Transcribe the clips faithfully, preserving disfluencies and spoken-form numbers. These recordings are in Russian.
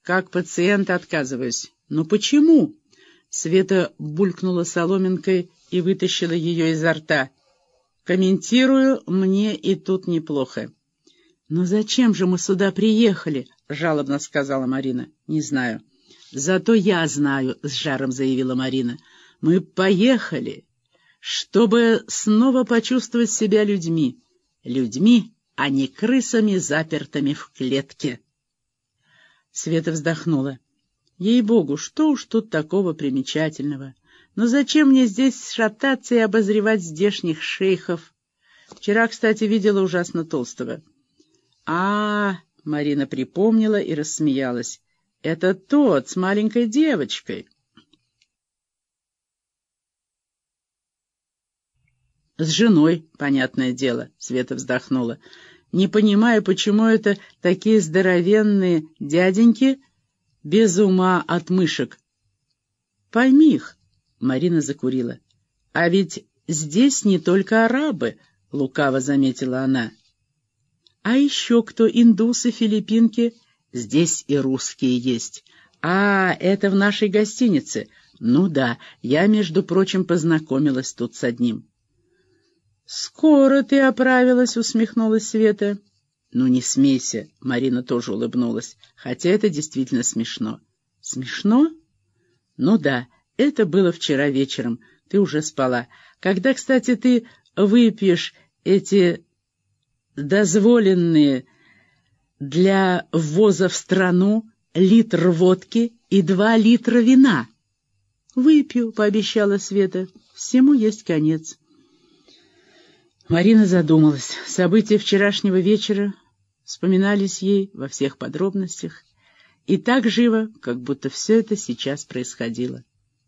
как пациент отказываюсь. Но почему? Света булькнула соломинкой и вытащила ее изо рта. Комментирую, мне и тут неплохо. «Но зачем же мы сюда приехали?» — жалобно сказала Марина. «Не знаю». «Зато я знаю», — с жаром заявила Марина. «Мы поехали, чтобы снова почувствовать себя людьми. Людьми, а не крысами, запертыми в клетке». Света вздохнула. «Ей-богу, что уж тут такого примечательного? Но зачем мне здесь шататься и обозревать здешних шейхов? Вчера, кстати, видела ужасно толстого». «А-а-а!» — Марина припомнила и рассмеялась. «Это тот, с маленькой девочкой». «С женой, понятное дело», — Света вздохнула. «Не понимаю, почему это такие здоровенные дяденьки без ума от мышек». «Пойми их», — Марина закурила. «А ведь здесь не только арабы», — лукаво заметила она. «А еще кто? Индусы, филиппинки?» «Здесь и русские есть». «А, это в нашей гостинице?» «Ну да, я, между прочим, познакомилась тут с одним». «Скоро ты оправилась», — усмехнулась Света. «Ну не смейся», — Марина тоже улыбнулась, хотя это действительно смешно. «Смешно?» «Ну да, это было вчера вечером, ты уже спала. Когда, кстати, ты выпьешь эти дозволенные для ввоза в страну литр водки и два литра вина?» «Выпью», — пообещала Света, — «всему есть конец». Марина задумалась. События вчерашнего вечера вспоминались ей во всех подробностях и так живо, как будто все это сейчас происходило.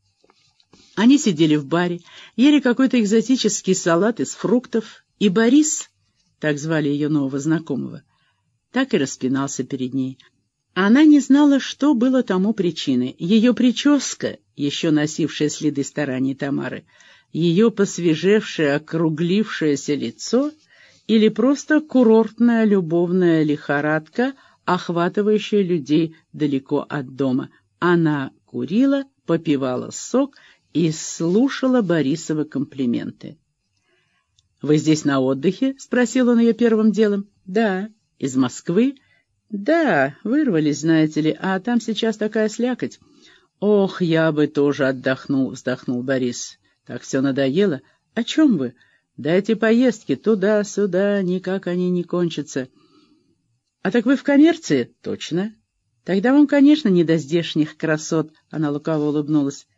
Они сидели в баре, ели какой-то экзотический салат из фруктов, и Борис, так звали ее нового знакомого, так и распинался перед ней. Она не знала, что было тому причиной. Ее прическа, еще носившая следы стараний Тамары, ее посвежевшее, округлившееся лицо или просто курортная любовная лихорадка, охватывающая людей далеко от дома. Она курила, попивала сок и слушала Борисовы комплименты. «Вы здесь на отдыхе?» — спросил он ее первым делом. «Да». «Из Москвы?» «Да, вырвались, знаете ли, а там сейчас такая слякоть». «Ох, я бы тоже отдохнул», — вздохнул Борис. «Так все надоело? О чем вы? Да эти поездки туда-сюда, никак они не кончатся». «А так вы в коммерции?» «Точно». «Тогда вам, конечно, не до здешних красот», — она лукаво улыбнулась.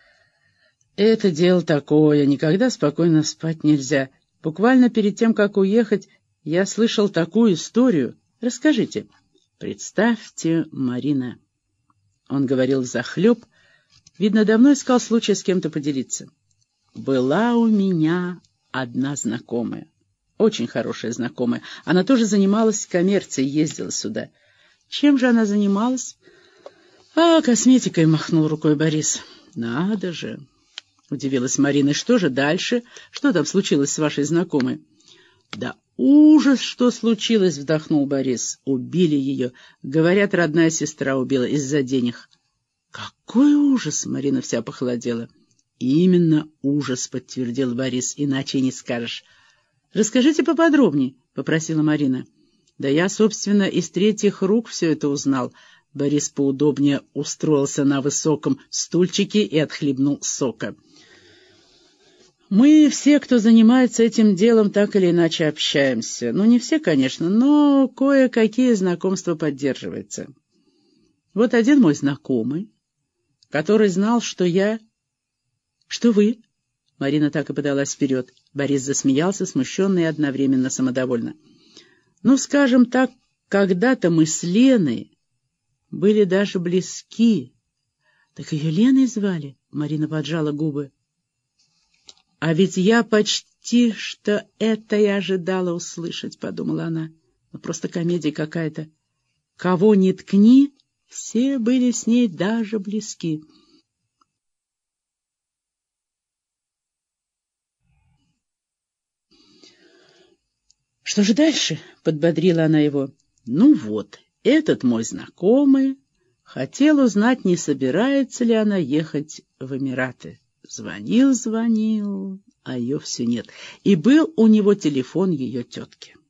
«Это дело такое, никогда спокойно спать нельзя. Буквально перед тем, как уехать, я слышал такую историю. Расскажите». «Представьте, Марина». Он говорил взахлеб, видно, давно искал случая с кем-то поделиться. «Была у меня одна знакомая, очень хорошая знакомая. Она тоже занималась коммерцией, ездила сюда». «Чем же она занималась?» «А, косметикой», — махнул рукой Борис. «Надо же», — удивилась Марина. «Что же дальше? Что там случилось с вашей знакомой?» «Да ужас, что случилось», — вздохнул Борис. «Убили ее. Говорят, родная сестра убила из-за денег». «Какой ужас!» — Марина вся похолодела. «Именно ужас», — подтвердил Борис, — «иначе не скажешь». «Расскажите поподробнее», — попросила Марина. «Да я, собственно, из третьих рук все это узнал». Борис поудобнее устроился на высоком стульчике и отхлебнул сока. «Мы все, кто занимается этим делом, так или иначе общаемся. Ну, не все, конечно, но кое-какие знакомства поддерживаются. Вот один мой знакомый, который знал, что я... Что вы?» Марина так и подалась вперед. Борис засмеялся, смущенно и одновременно самодовольно. «Ну, скажем так, когда-то мы с Леной были даже близки». «Так ее Леной звали?» Марина поджала губы. «А ведь я почти что это и ожидала услышать», — подумала она. «Ну, просто комедия какая-то. Кого ни ткни, все были с ней даже близки». «Что же дальше?» — подбодрила она его. «Ну вот, этот мой знакомый Хотел узнать, не собирается ли она ехать в Эмираты. Звонил, звонил, а ее все нет. И был у него телефон ее тетки.